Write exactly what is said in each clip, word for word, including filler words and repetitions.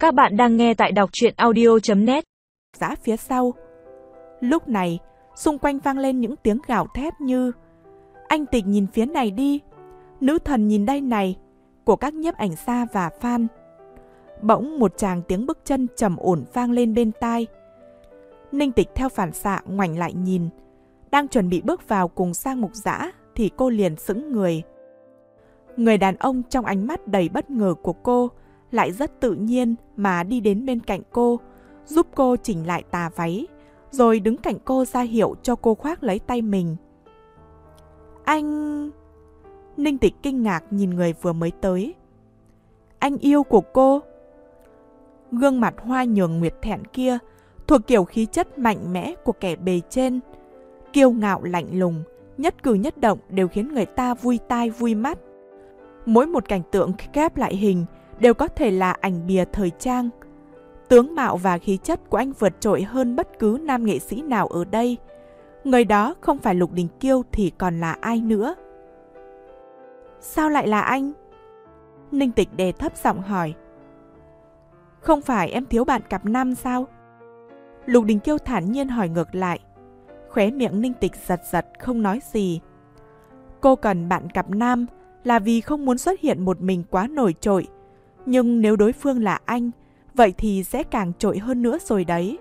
Các bạn đang nghe tại đọc truyện audio chấm net. Dã phía sau. Lúc này, xung quanh vang lên những tiếng gào thét như: anh Tịch nhìn phía này đi, nữ thần nhìn đây này, của các nhiếp ảnh gia và fan. Bỗng một tràng tiếng bước chân trầm ổn vang lên bên tai. Ninh Tịch theo phản xạ ngoảnh lại nhìn, đang chuẩn bị bước vào cùng Sang Mục Dã thì cô liền sững người. Người đàn ông trong ánh mắt đầy bất ngờ của cô lại rất tự nhiên mà đi đến bên cạnh cô, giúp cô chỉnh lại tà váy, rồi đứng cạnh cô ra hiệu cho cô khoác lấy tay mình. Anh... Ninh Tịch kinh ngạc nhìn người vừa mới tới. Anh yêu của cô. Gương mặt hoa nhường nguyệt thẹn kia thuộc kiểu khí chất mạnh mẽ của kẻ bề trên, kiêu ngạo lạnh lùng, nhất cử nhất động đều khiến người ta vui tai vui mắt. Mỗi một cảnh tượng ghép lại hình đều có thể là ảnh bìa thời trang. Tướng mạo và khí chất của anh vượt trội hơn bất cứ nam nghệ sĩ nào ở đây. Người đó không phải Lục Đình Kiêu thì còn là ai nữa? Sao lại là anh? Ninh Tịch đề thấp giọng hỏi. Không phải em thiếu bạn cặp nam sao? Lục Đình Kiêu thản nhiên hỏi ngược lại. Khóe miệng Ninh Tịch giật giật không nói gì. Cô cần bạn cặp nam là vì không muốn xuất hiện một mình quá nổi trội. Nhưng nếu đối phương là anh, vậy thì sẽ càng trội hơn nữa rồi đấy.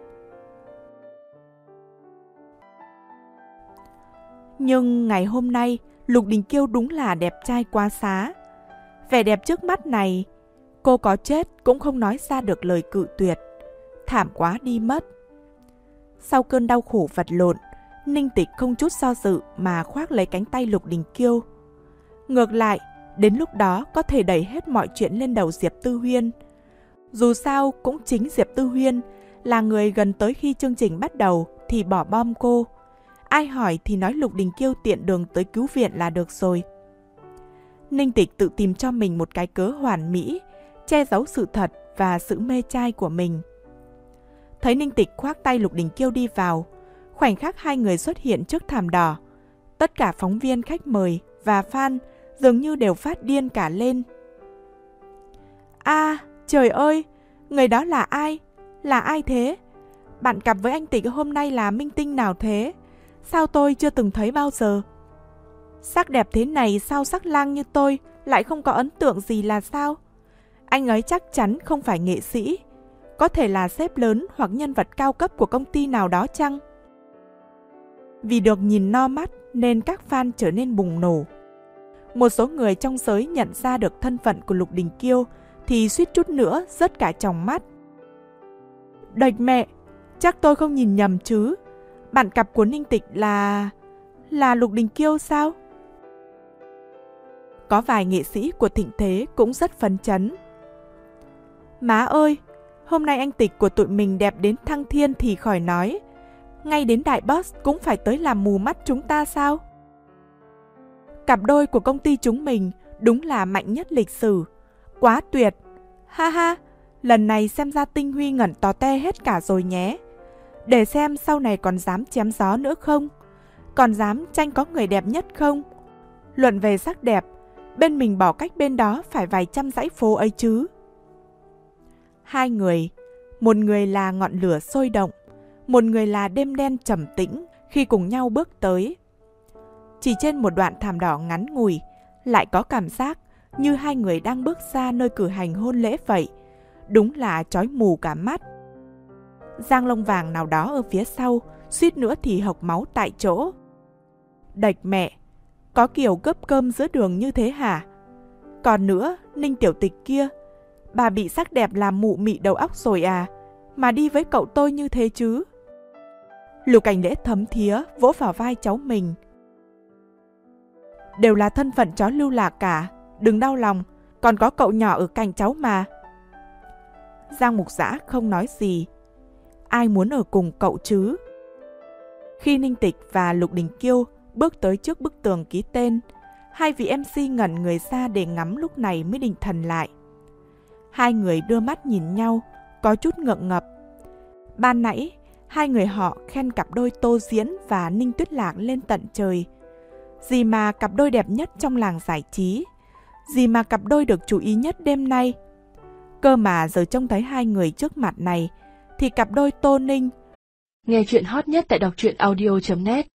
Nhưng ngày hôm nay, Lục Đình Kiêu đúng là đẹp trai quá xá. Vẻ đẹp trước mắt này, cô có chết cũng không nói ra được lời cự tuyệt. Thảm quá đi mất. Sau cơn đau khổ vật lộn, Ninh Tịch không chút do dự mà khoác lấy cánh tay Lục Đình Kiêu. Ngược lại, đến lúc đó có thể đẩy hết mọi chuyện lên đầu Diệp Tư Huyên. Dù sao cũng chính Diệp Tư Huyên là người gần tới khi chương trình bắt đầu thì bỏ bom cô. Ai hỏi thì nói Lục Đình Kiêu tiện đường tới cứu viện là được rồi. Ninh Tịch tự tìm cho mình một cái cớ hoàn mỹ, che giấu sự thật và sự mê trai của mình. Thấy Ninh Tịch khoác tay Lục Đình Kiêu đi vào, khoảnh khắc hai người xuất hiện trước thảm đỏ, tất cả phóng viên khách mời và fan dường như đều phát điên cả lên. À, trời ơi, người đó là ai? Là ai thế? Bạn cặp với anh Tịch hôm nay là minh tinh nào thế? Sao tôi chưa từng thấy bao giờ? Sắc đẹp thế này sao sắc lang như tôi lại không có ấn tượng gì là sao? Anh ấy chắc chắn không phải nghệ sĩ, có thể là sếp lớn hoặc nhân vật cao cấp của công ty nào đó chăng? Vì được nhìn no mắt nên các fan trở nên bùng nổ. Một số người trong giới nhận ra được thân phận của Lục Đình Kiêu thì suýt chút nữa rớt cả tròng mắt. Đệch mẹ, chắc tôi không nhìn nhầm chứ? Bạn cặp của Ninh Tịch là... là Lục Đình Kiêu sao? Có vài nghệ sĩ của thịnh thế cũng rất phấn chấn. Má ơi, hôm nay anh Tịch của tụi mình đẹp đến thăng thiên thì khỏi nói. Ngay đến đại boss cũng phải tới làm mù mắt chúng ta sao? Cặp đôi của công ty chúng mình đúng là mạnh nhất lịch sử. Quá tuyệt. Ha ha, lần này xem ra Tinh Huy ngẩn tò te hết cả rồi nhé. Để xem sau này còn dám chém gió nữa không? Còn dám tranh có người đẹp nhất không? Luận về sắc đẹp, bên mình bỏ cách bên đó phải vài trăm dãy phố ấy chứ. Hai người, một người là ngọn lửa sôi động, một người là đêm đen trầm tĩnh khi cùng nhau bước tới. Chỉ trên một đoạn thảm đỏ ngắn ngủi, lại có cảm giác như hai người đang bước ra nơi cử hành hôn lễ vậy. Đúng là chói mù cả mắt. Giang lông vàng nào đó ở phía sau, suýt nữa thì hộc máu tại chỗ. Đệch mẹ, có kiểu gấp cơm giữa đường như thế hả? Còn nữa, Ninh Tiểu Tịch kia, bà bị sắc đẹp làm mụ mị đầu óc rồi à, mà đi với cậu tôi như thế chứ? Lục Cảnh Lễ thấm thía vỗ vào vai cháu mình. Đều là thân phận chó lưu lạc cả, đừng đau lòng, còn có cậu nhỏ ở cạnh cháu mà. Giang Mục Dã không nói gì. Ai muốn ở cùng cậu chứ? Khi Ninh Tịch và Lục Đình Kiêu bước tới trước bức tường ký tên, hai vị em xê ngẩn người ra để ngắm lúc này mới định thần lại. Hai người đưa mắt nhìn nhau, có chút ngượng ngập. Ban nãy, hai người họ khen cặp đôi Tô Diễn và Ninh Tuyết Lạc lên tận trời. Gì mà cặp đôi đẹp nhất trong làng giải trí, gì mà cặp đôi được chú ý nhất đêm nay. Cơ mà giờ trông thấy hai người trước mặt này, thì cặp đôi Tô Ninh. Nghe chuyện hot nhất tại đọc truyện audio chấm net